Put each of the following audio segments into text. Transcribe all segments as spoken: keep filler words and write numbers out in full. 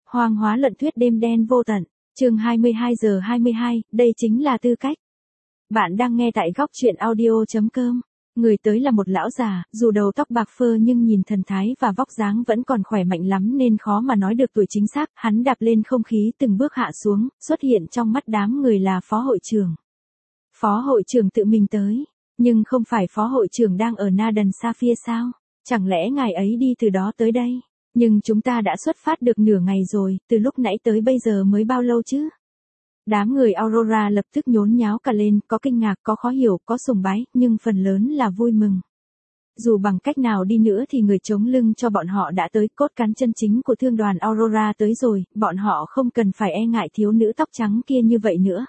Hoang hóa lận thuyết đêm đen vô tận, chương hai mươi hai giờ hai mươi hai, đây chính là tư cách. Bạn đang nghe tại góc truyện audio.com. Người tới là một lão già, dù đầu tóc bạc phơ nhưng nhìn thần thái và vóc dáng vẫn còn khỏe mạnh lắm nên khó mà nói được tuổi chính xác. Hắn đạp lên không khí từng bước hạ xuống, xuất hiện trong mắt đám người là phó hội trưởng. Phó hội trưởng tự mình tới, nhưng không phải phó hội trưởng đang ở Nadan Sapphire sao? Chẳng lẽ ngài ấy đi từ đó tới đây? Nhưng chúng ta đã xuất phát được nửa ngày rồi, từ lúc nãy tới bây giờ mới bao lâu chứ? Đám người Aurora lập tức nhốn nháo cả lên, có kinh ngạc, có khó hiểu, có sùng bái, nhưng phần lớn là vui mừng. Dù bằng cách nào đi nữa thì người chống lưng cho bọn họ đã tới, cốt cán chân chính của thương đoàn Aurora tới rồi, bọn họ không cần phải e ngại thiếu nữ tóc trắng kia như vậy nữa.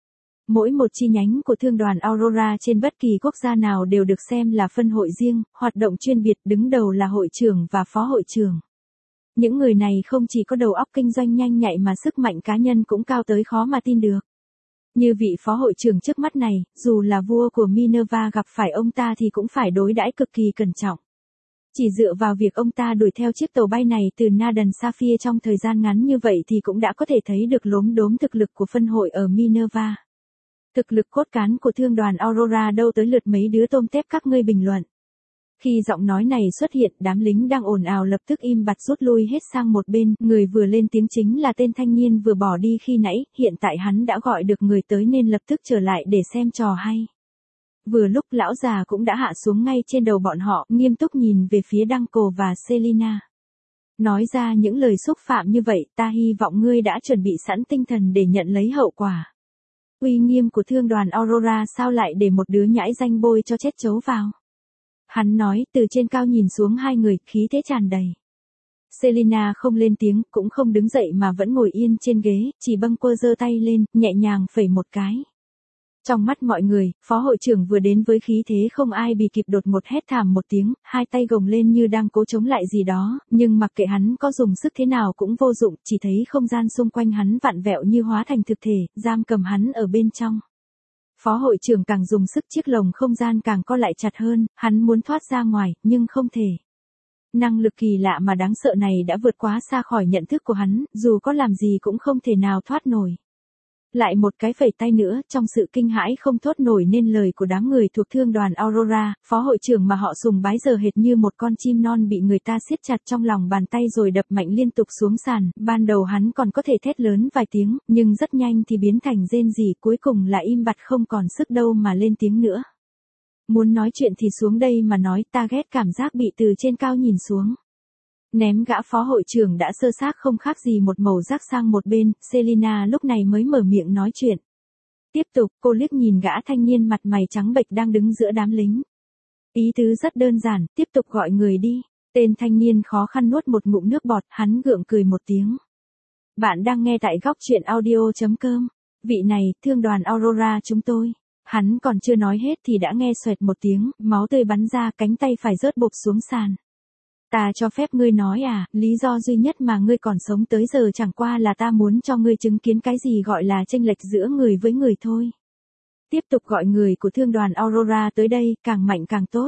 Mỗi một chi nhánh của thương đoàn Aurora trên bất kỳ quốc gia nào đều được xem là phân hội riêng, hoạt động chuyên biệt, đứng đầu là hội trưởng và phó hội trưởng. Những người này không chỉ có đầu óc kinh doanh nhanh nhạy mà sức mạnh cá nhân cũng cao tới khó mà tin được. Như vị phó hội trưởng trước mắt này, dù là vua của Minerva gặp phải ông ta thì cũng phải đối đãi cực kỳ cẩn trọng. Chỉ dựa vào việc ông ta đuổi theo chiếc tàu bay này từ Nadan Sapphire trong thời gian ngắn như vậy thì cũng đã có thể thấy được lốm đốm thực lực của phân hội ở Minerva. Thực lực cốt cán của thương đoàn Aurora đâu tới lượt mấy đứa tôm tép các ngươi bình luận. Khi giọng nói này xuất hiện, đám lính đang ồn ào lập tức im bặt rút lui hết sang một bên, người vừa lên tiếng chính là tên thanh niên vừa bỏ đi khi nãy, hiện tại hắn đã gọi được người tới nên lập tức trở lại để xem trò hay. Vừa lúc lão già cũng đã hạ xuống ngay trên đầu bọn họ, nghiêm túc nhìn về phía Danko và Selina. Nói ra những lời xúc phạm như vậy, ta hy vọng ngươi đã chuẩn bị sẵn tinh thần để nhận lấy hậu quả. Uy nghiêm của thương đoàn Aurora sao lại để một đứa nhãi danh bôi cho chết chấu vào. Hắn nói, từ trên cao nhìn xuống hai người, khí thế tràn đầy. Selina không lên tiếng, cũng không đứng dậy mà vẫn ngồi yên trên ghế, chỉ bâng quơ giơ tay lên, nhẹ nhàng phẩy một cái. Trong mắt mọi người, phó hội trưởng vừa đến với khí thế không ai bị kịp đột một hét thảm một tiếng, hai tay gồng lên như đang cố chống lại gì đó, nhưng mặc kệ hắn có dùng sức thế nào cũng vô dụng, chỉ thấy không gian xung quanh hắn vặn vẹo như hóa thành thực thể, giam cầm hắn ở bên trong. Phó hội trưởng càng dùng sức chiếc lồng không gian càng co lại chặt hơn, hắn muốn thoát ra ngoài, nhưng không thể. Năng lực kỳ lạ mà đáng sợ này đã vượt quá xa khỏi nhận thức của hắn, dù có làm gì cũng không thể nào thoát nổi. Lại một cái phẩy tay nữa, trong sự kinh hãi không thốt nổi nên lời của đám người thuộc thương đoàn Aurora, phó hội trưởng mà họ sùng bái giờ hệt như một con chim non bị người ta siết chặt trong lòng bàn tay rồi đập mạnh liên tục xuống sàn, ban đầu hắn còn có thể thét lớn vài tiếng, nhưng rất nhanh thì biến thành rên rỉ, cuối cùng là im bặt không còn sức đâu mà lên tiếng nữa. Muốn nói chuyện thì xuống đây mà nói, ta ghét cảm giác bị từ trên cao nhìn xuống. Ném gã phó hội trưởng đã sơ xác không khác gì một mẩu rác sang một bên, Selina lúc này mới mở miệng nói chuyện. Tiếp tục, cô liếc nhìn gã thanh niên mặt mày trắng bệch đang đứng giữa đám lính. Ý tứ rất đơn giản, tiếp tục gọi người đi. Tên thanh niên khó khăn nuốt một ngụm nước bọt, hắn gượng cười một tiếng. Bạn đang nghe tại góc truyện audio.com. Vị này, thương đoàn Aurora chúng tôi. Hắn còn chưa nói hết thì đã nghe xoẹt một tiếng, máu tươi bắn ra, cánh tay phải rớt bộp xuống sàn. Ta cho phép ngươi nói à, lý do duy nhất mà ngươi còn sống tới giờ chẳng qua là ta muốn cho ngươi chứng kiến cái gì gọi là chênh lệch giữa người với người thôi. Tiếp tục gọi người của thương đoàn Aurora tới đây, càng mạnh càng tốt.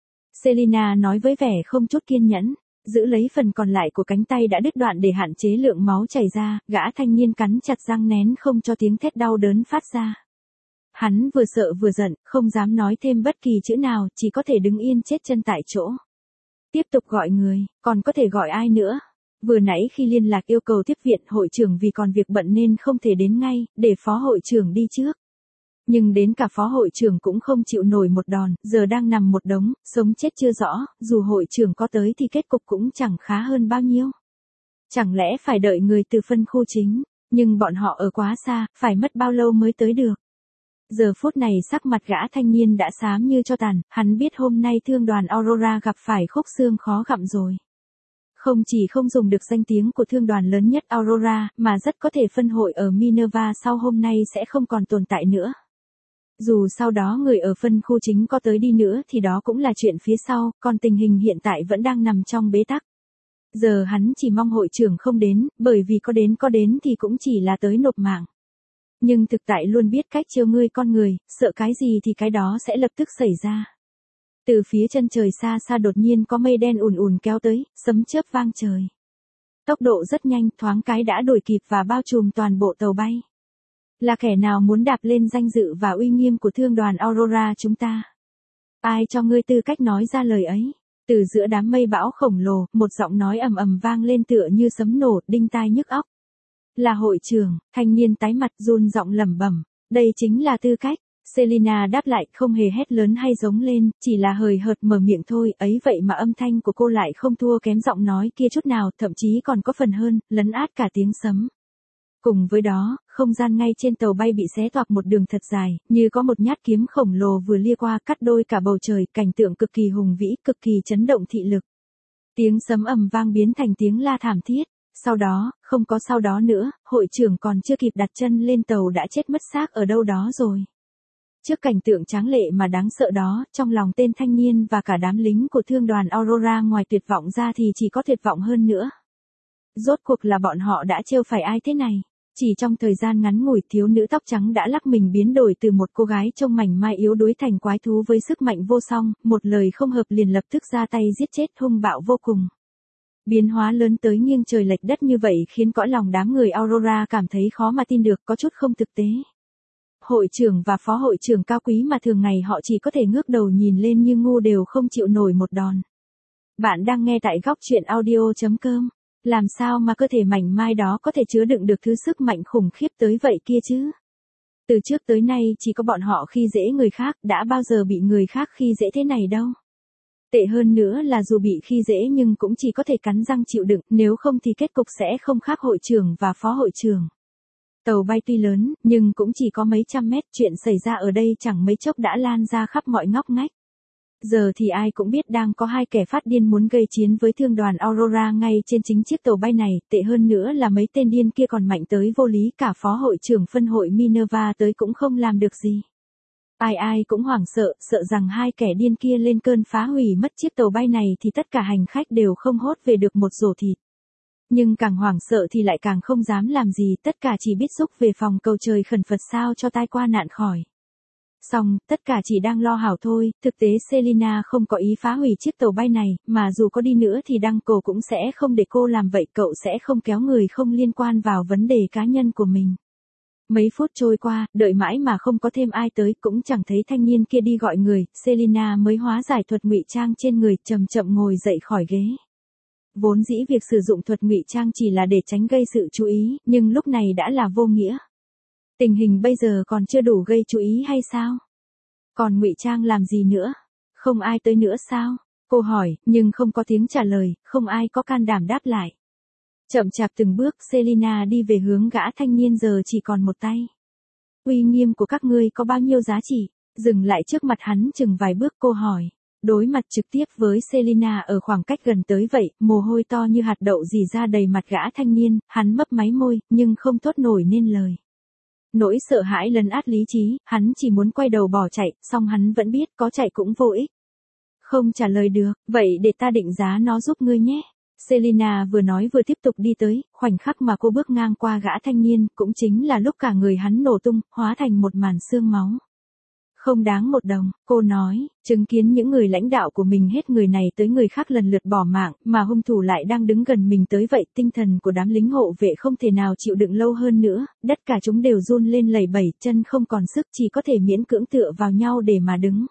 Selina nói với vẻ không chút kiên nhẫn, giữ lấy phần còn lại của cánh tay đã đứt đoạn để hạn chế lượng máu chảy ra, gã thanh niên cắn chặt răng nén không cho tiếng thét đau đớn phát ra. Hắn vừa sợ vừa giận, không dám nói thêm bất kỳ chữ nào, chỉ có thể đứng yên chết chân tại chỗ. Tiếp tục gọi người, còn có thể gọi ai nữa? Vừa nãy khi liên lạc yêu cầu tiếp viện, hội trưởng vì còn việc bận nên không thể đến ngay, để phó hội trưởng đi trước. Nhưng đến cả phó hội trưởng cũng không chịu nổi một đòn, giờ đang nằm một đống, sống chết chưa rõ, dù hội trưởng có tới thì kết cục cũng chẳng khá hơn bao nhiêu. Chẳng lẽ phải đợi người từ phân khu chính, nhưng bọn họ ở quá xa, phải mất bao lâu mới tới được? Giờ phút này sắc mặt gã thanh niên đã xám như tro tàn, hắn biết hôm nay thương đoàn Aurora gặp phải khúc xương khó gặm rồi. Không chỉ không dùng được danh tiếng của thương đoàn lớn nhất Aurora, mà rất có thể phân hội ở Minerva sau hôm nay sẽ không còn tồn tại nữa. Dù sau đó người ở phân khu chính có tới đi nữa thì đó cũng là chuyện phía sau, còn tình hình hiện tại vẫn đang nằm trong bế tắc. Giờ hắn chỉ mong hội trưởng không đến, bởi vì có đến có đến thì cũng chỉ là tới nộp mạng. Nhưng thực tại luôn biết cách trêu ngươi con người, sợ cái gì thì cái đó sẽ lập tức xảy ra. Từ phía chân trời xa xa đột nhiên có mây đen ùn ùn kéo tới, sấm chớp vang trời. Tốc độ rất nhanh, thoáng cái đã đuổi kịp và bao trùm toàn bộ tàu bay. Là kẻ nào muốn đạp lên danh dự và uy nghiêm của thương đoàn Aurora chúng ta? Ai cho ngươi tư cách nói ra lời ấy? Từ giữa đám mây bão khổng lồ, một giọng nói ầm ầm vang lên tựa như sấm nổ, đinh tai nhức óc. Là hội trưởng. Thanh niên tái mặt run giọng lẩm bẩm, đây chính là tư cách. Selina đáp lại, không hề hét lớn hay giống lên, chỉ là hời hợt mở miệng thôi, ấy vậy mà âm thanh của cô lại không thua kém giọng nói kia chút nào, thậm chí còn có phần hơn, lấn át cả tiếng sấm. Cùng với đó, không gian ngay trên tàu bay bị xé toạc một đường thật dài, như có một nhát kiếm khổng lồ vừa lia qua, cắt đôi cả bầu trời, cảnh tượng cực kỳ hùng vĩ, cực kỳ chấn động thị lực. Tiếng sấm ầm vang biến thành tiếng la thảm thiết. Sau đó, không có sau đó nữa, hội trưởng còn chưa kịp đặt chân lên tàu đã chết mất xác ở đâu đó rồi. Trước cảnh tượng tráng lệ mà đáng sợ đó, trong lòng tên thanh niên và cả đám lính của thương đoàn Aurora ngoài tuyệt vọng ra thì chỉ có tuyệt vọng hơn nữa. Rốt cuộc là bọn họ đã trêu phải ai thế này? Chỉ trong thời gian ngắn ngủi, thiếu nữ tóc trắng đã lắc mình biến đổi từ một cô gái trông mảnh mai yếu đuối thành quái thú với sức mạnh vô song, một lời không hợp liền lập tức ra tay giết chết hung bạo vô cùng. Biến hóa lớn tới nghiêng trời lệch đất như vậy khiến cõi lòng đám người Aurora cảm thấy khó mà tin được, có chút không thực tế. Hội trưởng và phó hội trưởng cao quý mà thường ngày họ chỉ có thể ngước đầu nhìn lên như ngu đều không chịu nổi một đòn. Bạn đang nghe tại góc truyện audio chấm com. Làm sao mà cơ thể mảnh mai đó có thể chứa đựng được thứ sức mạnh khủng khiếp tới vậy kia chứ? Từ trước tới nay chỉ có bọn họ khi dễ người khác, đã bao giờ bị người khác khi dễ thế này đâu. Tệ hơn nữa là dù bị khi dễ nhưng cũng chỉ có thể cắn răng chịu đựng, nếu không thì kết cục sẽ không khác hội trưởng và phó hội trưởng. Tàu bay tuy lớn, nhưng cũng chỉ có mấy trăm mét, chuyện xảy ra ở đây chẳng mấy chốc đã lan ra khắp mọi ngóc ngách. Giờ thì ai cũng biết đang có hai kẻ phát điên muốn gây chiến với thương đoàn Aurora ngay trên chính chiếc tàu bay này, tệ hơn nữa là mấy tên điên kia còn mạnh tới vô lý, cả phó hội trưởng phân hội Minerva tới cũng không làm được gì. Ai ai cũng hoảng sợ, sợ rằng hai kẻ điên kia lên cơn phá hủy mất chiếc tàu bay này thì tất cả hành khách đều không hốt về được một rổ thịt. Nhưng càng hoảng sợ thì lại càng không dám làm gì, tất cả chỉ biết xúc về phòng cầu trời khẩn Phật sao cho tai qua nạn khỏi. Xong, tất cả chỉ đang lo hảo thôi, thực tế Selina không có ý phá hủy chiếc tàu bay này, mà dù có đi nữa thì Đăng Cổ cũng sẽ không để cô làm vậy, cậu sẽ không kéo người không liên quan vào vấn đề cá nhân của mình. Mấy phút trôi qua, đợi mãi mà không có thêm ai tới, cũng chẳng thấy thanh niên kia đi gọi người, Selina mới hóa giải thuật ngụy trang trên người, chậm chậm ngồi dậy khỏi ghế. Vốn dĩ việc sử dụng thuật ngụy trang chỉ là để tránh gây sự chú ý, nhưng lúc này đã là vô nghĩa. Tình hình bây giờ còn chưa đủ gây chú ý hay sao? Còn ngụy trang làm gì nữa? Không ai tới nữa sao? Cô hỏi, nhưng không có tiếng trả lời, không ai có can đảm đáp lại. Chậm chạp từng bước, Selina đi về hướng gã thanh niên giờ chỉ còn một tay. Uy nghiêm của các ngươi có bao nhiêu giá trị? Dừng lại trước mặt hắn chừng vài bước, cô hỏi. Đối mặt trực tiếp với Selina ở khoảng cách gần tới vậy, mồ hôi to như hạt đậu rỉ ra đầy mặt gã thanh niên, hắn mấp máy môi, nhưng không thốt nổi nên lời. Nỗi sợ hãi lấn át lý trí, hắn chỉ muốn quay đầu bỏ chạy, song hắn vẫn biết có chạy cũng vô ích. Không trả lời được, vậy để ta định giá nó giúp ngươi nhé. Selina vừa nói vừa tiếp tục đi tới, khoảnh khắc mà cô bước ngang qua gã thanh niên, cũng chính là lúc cả người hắn nổ tung, hóa thành một màn xương máu. Không đáng một đồng, cô nói, chứng kiến những người lãnh đạo của mình hết người này tới người khác lần lượt bỏ mạng, mà hung thủ lại đang đứng gần mình tới vậy, tinh thần của đám lính hộ vệ không thể nào chịu đựng lâu hơn nữa, tất cả chúng đều run lên lẩy bẩy, chân không còn sức, chỉ có thể miễn cưỡng tựa vào nhau để mà đứng.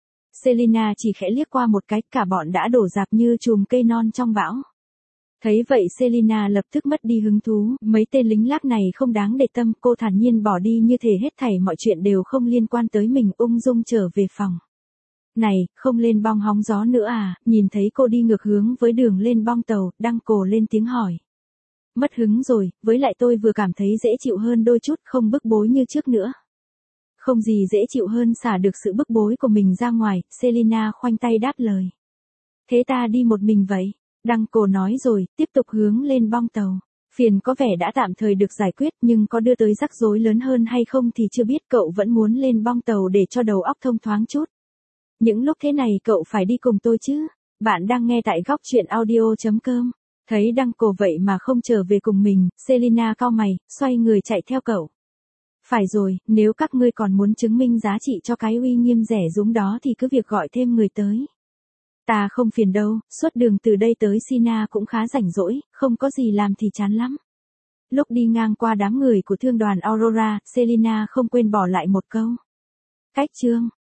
Selina chỉ khẽ liếc qua một cái, cả bọn đã đổ rạp như chùm cây non trong bão. Thấy vậy Selina lập tức mất đi hứng thú, mấy tên lính lác này không đáng để tâm, cô thản nhiên bỏ đi như thể hết thảy mọi chuyện đều không liên quan tới mình, ung dung trở về phòng. Này, không lên bong hóng gió nữa à? Nhìn thấy cô đi ngược hướng với đường lên bong tàu, Đăng Cổ lên tiếng hỏi. Mất hứng rồi, với lại tôi vừa cảm thấy dễ chịu hơn đôi chút, không bức bối như trước nữa. Không gì dễ chịu hơn xả được sự bức bối của mình ra ngoài, Selina khoanh tay đáp lời. Thế ta đi một mình vậy? Đăng Cổ nói rồi, tiếp tục hướng lên bong tàu. Phiền có vẻ đã tạm thời được giải quyết, nhưng có đưa tới rắc rối lớn hơn hay không thì chưa biết, cậu vẫn muốn lên bong tàu để cho đầu óc thông thoáng chút. Những lúc thế này cậu phải đi cùng tôi chứ. Bạn đang nghe tại góc truyện audio chấm com. Thấy Đăng Cổ vậy mà không trở về cùng mình, Selina cau mày, xoay người chạy theo cậu. Phải rồi, nếu các ngươi còn muốn chứng minh giá trị cho cái uy nghiêm rẻ rúng đó thì cứ việc gọi thêm người tới. Ta không phiền đâu, suốt đường từ đây tới Sina cũng khá rảnh rỗi, không có gì làm thì chán lắm. Lúc đi ngang qua đám người của thương đoàn Aurora, Selina không quên bỏ lại một câu. Cách chương.